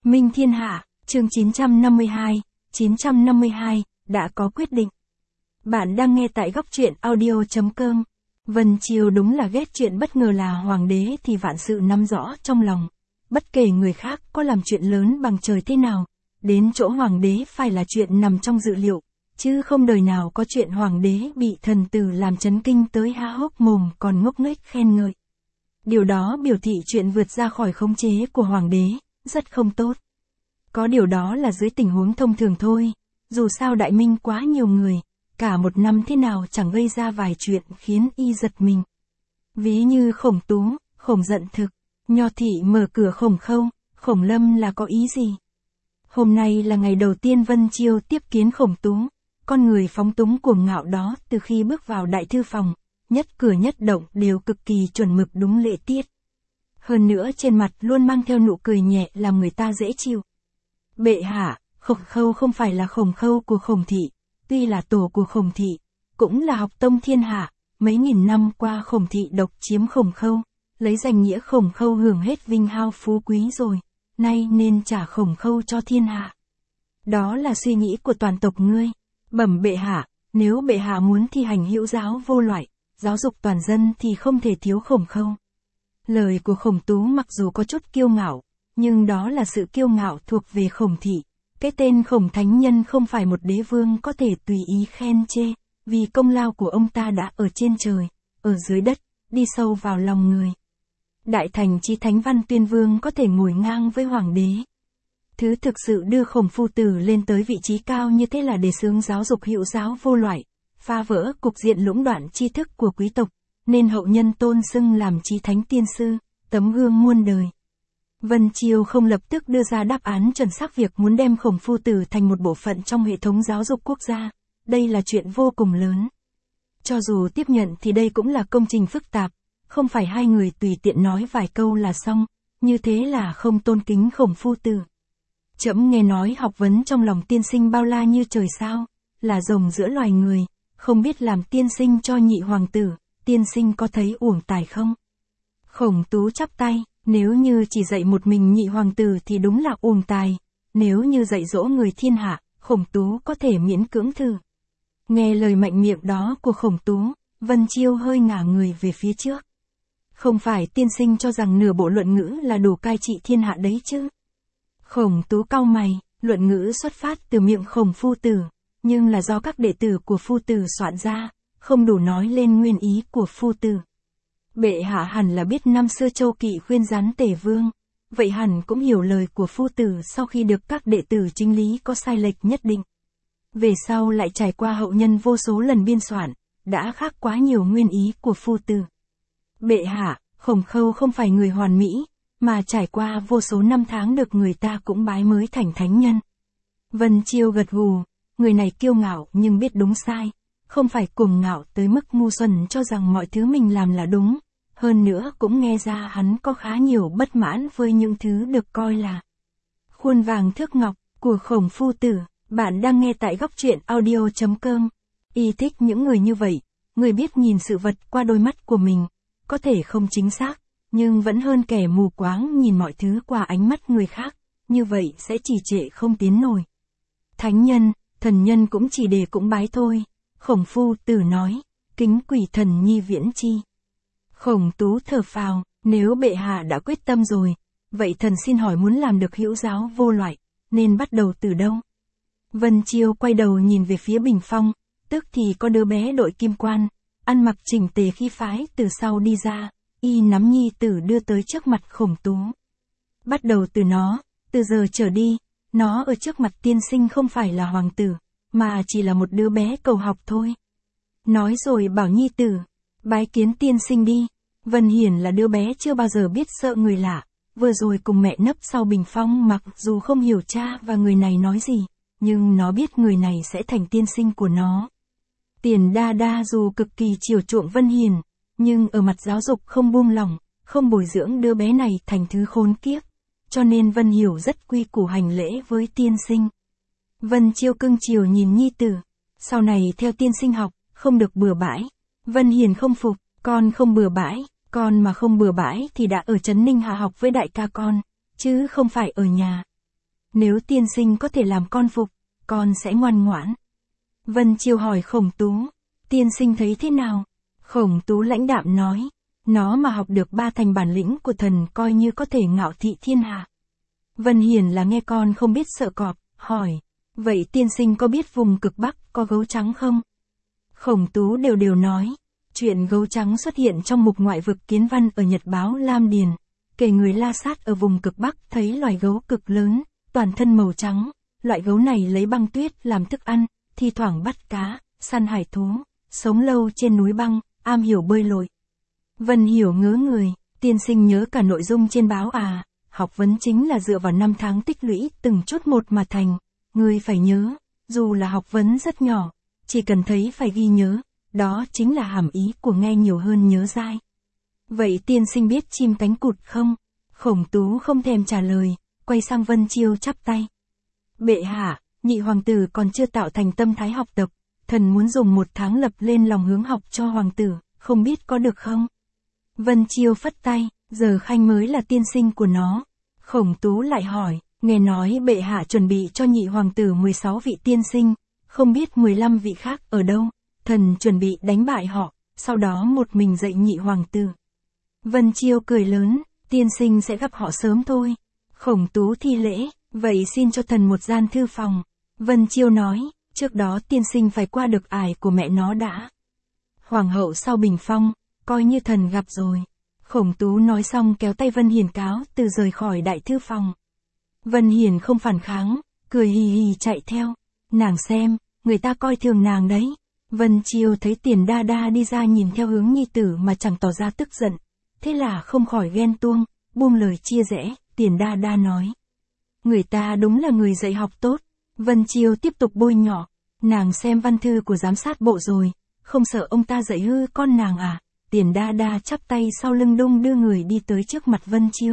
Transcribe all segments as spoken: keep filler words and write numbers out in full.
Minh thiên hạ, chương chín trăm năm mươi hai, chín trăm năm mươi hai, đã có quyết định. Bạn đang nghe tại góc truyện audio chấm com. Vân Chiêu đúng là ghét chuyện bất ngờ là hoàng đế thì vạn sự nắm rõ trong lòng. Bất kể người khác có làm chuyện lớn bằng trời thế nào, đến chỗ hoàng đế phải là chuyện nằm trong dự liệu, chứ không đời nào có chuyện hoàng đế bị thần tử làm chấn kinh tới há hốc mồm còn ngốc nghếch khen ngợi. Điều đó biểu thị chuyện vượt ra khỏi khống chế của hoàng đế, rất không tốt. Có điều đó là dưới tình huống thông thường thôi, dù sao Đại Minh quá nhiều người, cả một năm thế nào chẳng gây ra vài chuyện khiến y giật mình. Ví như Khổng Tú, Khổng giận thực, Nho Thị mở cửa Khổng Khâu, Khổng Lâm là có ý gì? Hôm nay là ngày đầu tiên Vân Chiêu tiếp kiến Khổng Tú, con người phóng túng cuồng ngạo đó từ khi bước vào đại thư phòng, nhất cử nhất động đều cực kỳ chuẩn mực đúng lễ tiết. Hơn nữa trên mặt luôn mang theo nụ cười nhẹ làm người ta dễ chịu. Bệ hạ, Khổng Khâu không phải là Khổng Khâu của Khổng Thị, tuy là tổ của Khổng Thị, cũng là học tông thiên hạ, mấy nghìn năm qua Khổng Thị độc chiếm Khổng Khâu, lấy danh nghĩa Khổng Khâu hưởng hết vinh hao phú quý rồi, nay nên trả Khổng Khâu cho thiên hạ. Đó là suy nghĩ của toàn tộc ngươi. Bẩm bệ hạ, nếu bệ hạ muốn thi hành hữu giáo vô loại, giáo dục toàn dân thì không thể thiếu Khổng Khâu. Lời của Khổng Tú mặc dù có chút kiêu ngạo, nhưng đó là sự kiêu ngạo thuộc về Khổng Thị. Cái tên Khổng Thánh Nhân không phải một đế vương có thể tùy ý khen chê, vì công lao của ông ta đã ở trên trời, ở dưới đất, đi sâu vào lòng người. Đại thành chí Thánh Văn Tuyên Vương có thể ngồi ngang với hoàng đế. Thứ thực sự đưa Khổng phu tử lên tới vị trí cao như thế là đề xướng giáo dục hữu giáo vô loại, phá vỡ cục diện lũng đoạn tri thức của quý tộc, nên hậu nhân tôn xưng làm chí thánh tiên sư, tấm gương muôn đời. Vân Chiêu không lập tức đưa ra đáp án chuẩn xác việc muốn đem Khổng phu tử thành một bộ phận trong hệ thống giáo dục quốc gia, đây là chuyện vô cùng lớn. Cho dù tiếp nhận thì đây cũng là công trình phức tạp, không phải hai người tùy tiện nói vài câu là xong, như thế là không tôn kính Khổng phu tử. Trẫm nghe nói học vấn trong lòng tiên sinh bao la như trời sao, là rồng giữa loài người, không biết làm tiên sinh cho nhị hoàng tử, tiên sinh có thấy uổng tài không? Khổng Tú chắp tay, nếu như chỉ dạy một mình nhị hoàng tử thì đúng là uổng tài, nếu như dạy dỗ người thiên hạ, Khổng Tú có thể miễn cưỡng thử. Nghe lời mạnh miệng đó của Khổng Tú, Vân Chiêu hơi ngả người về phía trước. Không phải tiên sinh cho rằng nửa bộ luận ngữ là đủ cai trị thiên hạ đấy chứ? Khổng Tú cau mày, luận ngữ xuất phát từ miệng Khổng phu tử, nhưng là do các đệ tử của phu tử soạn ra, không đủ nói lên nguyên ý của phu tử. Bệ hạ hẳn là biết năm xưa Châu Kỵ khuyên gián Tề Vương, vậy hẳn cũng hiểu lời của phu tử sau khi được các đệ tử chính lý có sai lệch nhất định. Về sau lại trải qua hậu nhân vô số lần biên soạn, đã khác quá nhiều nguyên ý của phu tử. Bệ hạ, Khổng Khâu không phải người hoàn mỹ, mà trải qua vô số năm tháng được người ta cũng bái mới thành thánh nhân. Vân Chiêu gật gù, người này kiêu ngạo nhưng biết đúng sai, không phải cuồng ngạo tới mức ngu xuẩn cho rằng mọi thứ mình làm là đúng, hơn nữa cũng nghe ra hắn có khá nhiều bất mãn với những thứ được coi là khuôn vàng thước ngọc của Khổng phu tử. Bạn đang nghe tại góc truyện audio chấm com. Y thích những người như vậy, người biết nhìn sự vật qua đôi mắt của mình, có thể không chính xác, nhưng vẫn hơn kẻ mù quáng nhìn mọi thứ qua ánh mắt người khác, như vậy sẽ trì trệ không tiến nổi. Thánh nhân, thần nhân cũng chỉ để cũng bái thôi, Khổng phu tử nói, kính quỷ thần nhi viễn chi. Khổng Tú thở phào, nếu bệ hạ đã quyết tâm rồi, vậy thần xin hỏi muốn làm được hữu giáo vô loại, nên bắt đầu từ đâu? Vân Chiêu quay đầu nhìn về phía bình phong, tức thì có đứa bé đội kim quan, ăn mặc chỉnh tề khí phái từ sau đi ra, y nắm nhi tử đưa tới trước mặt Khổng Tú. Bắt đầu từ nó, từ giờ trở đi, nó ở trước mặt tiên sinh không phải là hoàng tử, mà chỉ là một đứa bé cầu học thôi. Nói rồi bảo nhi tử, bái kiến tiên sinh đi. Vân Hiển là đứa bé chưa bao giờ biết sợ người lạ, vừa rồi cùng mẹ nấp sau bình phong mặc dù không hiểu cha và người này nói gì, nhưng nó biết người này sẽ thành tiên sinh của nó. Tiền Đa Đa dù cực kỳ chiều chuộng Vân Hiển, nhưng ở mặt giáo dục không buông lỏng, không bồi dưỡng đứa bé này thành thứ khốn kiếp, cho nên Vân Hiểu rất quy củ hành lễ với tiên sinh. Vân Chiêu cưng chiều nhìn nhi tử, sau này theo tiên sinh học, không được bừa bãi. Vân Hiển không phục, con không bừa bãi, con mà không bừa bãi thì đã ở Trấn Ninh Hạ học với đại ca con, chứ không phải ở nhà. Nếu tiên sinh có thể làm con phục, con sẽ ngoan ngoãn. Vân Chiêu hỏi Khổng Tú, tiên sinh thấy thế nào? Khổng Tú lãnh đạm nói, nó mà học được ba thành bản lĩnh của thần coi như có thể ngạo thị thiên hạ. Vân Hiển là nghe con không biết sợ cọp, hỏi, vậy tiên sinh có biết vùng cực Bắc có gấu trắng không? Khổng Tú đều đều nói, chuyện gấu trắng xuất hiện trong mục ngoại vực kiến văn ở Nhật báo Lam Điền, kể người La Sát ở vùng cực Bắc thấy loài gấu cực lớn, toàn thân màu trắng, loại gấu này lấy băng tuyết làm thức ăn, thi thoảng bắt cá, săn hải thú, sống lâu trên núi băng, am hiểu bơi lội. Vân Hiểu ngớ người, tiên sinh nhớ cả nội dung trên báo à, học vấn chính là dựa vào năm tháng tích lũy từng chút một mà thành, người phải nhớ, dù là học vấn rất nhỏ, chỉ cần thấy phải ghi nhớ, đó chính là hàm ý của nghe nhiều hơn nhớ dai. Vậy tiên sinh biết chim cánh cụt không? Khổng Tú không thèm trả lời, quay sang Vân Chiêu chắp tay. Bệ hạ, nhị hoàng tử còn chưa tạo thành tâm thái học tập, thần muốn dùng một tháng lập lên lòng hướng học cho hoàng tử, không biết có được không? Vân Chiêu phất tay, giờ Khanh mới là tiên sinh của nó. Khổng Tú lại hỏi, nghe nói bệ hạ chuẩn bị cho nhị hoàng tử mười sáu vị tiên sinh, không biết mười lăm vị khác ở đâu, thần chuẩn bị đánh bại họ, sau đó một mình dạy nhị hoàng tử. Vân Chiêu cười lớn, tiên sinh sẽ gặp họ sớm thôi. Khổng Tú thi lễ, vậy xin cho thần một gian thư phòng. Vân Chiêu nói, trước đó tiên sinh phải qua được ải của mẹ nó đã. Hoàng hậu sau bình phong, coi như thần gặp rồi. Khổng Tú nói xong kéo tay Vân Hiển cáo từ rời khỏi đại thư phòng. Vân Hiển không phản kháng, cười hì hì chạy theo. Nàng xem, người ta coi thường nàng đấy. Vân Chiêu thấy Tiền Đa Đa đi ra nhìn theo hướng nhi tử mà chẳng tỏ ra tức giận. Thế là không khỏi ghen tuông, buông lời chia rẽ, Tiền Đa Đa nói. Người ta đúng là người dạy học tốt. Vân Chiêu tiếp tục bôi nhọ. Nàng xem văn thư của giám sát bộ rồi, không sợ ông ta dạy hư con nàng à? Tiền Đa Đa chắp tay sau lưng đung đưa người đi tới trước mặt Vân Chiêu.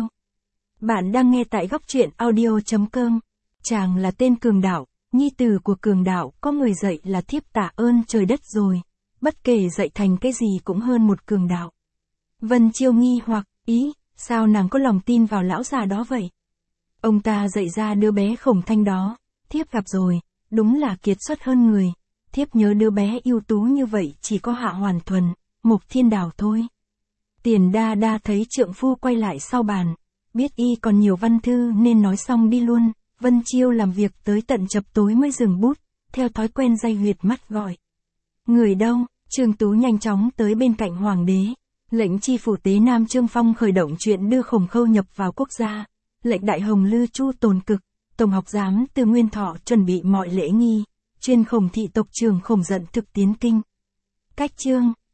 Bạn đang nghe tại góc truyện audio chấm com. Chàng là tên Cường Đạo, nhi tử của Cường Đạo, có người dạy là thiếp tạ ơn trời đất rồi. Bất kể dạy thành cái gì cũng hơn một Cường Đạo. Vân Chiêu nghi hoặc, ý, sao nàng có lòng tin vào lão già đó vậy? Ông ta dạy ra đứa bé Khổng Thanh đó, thiếp gặp rồi, đúng là kiệt xuất hơn người. Thiếp nhớ đứa bé ưu tú như vậy chỉ có Hạ Hoàn Thuần, Mục Thiên Đào thôi. Tiền Đa Đa thấy trượng phu quay lại sau bàn, biết y còn nhiều văn thư nên nói xong đi luôn. Vân Chiêu làm việc tới tận chập tối mới dừng bút, theo thói quen day huyệt mắt gọi. Người đâu? Trương Tú nhanh chóng tới bên cạnh hoàng đế. Lệnh chi phủ tế Nam Trương Phong khởi động chuyện đưa Khổng Khâu nhập vào quốc gia. Lệnh đại hồng Lư Chu Tồn Cực, tổng học giám Từ Nguyên Thọ chuẩn bị mọi lễ nghi. Chuyên Khổng thị tộc trưởng Khổng Dận thực tiến kinh. Cách chương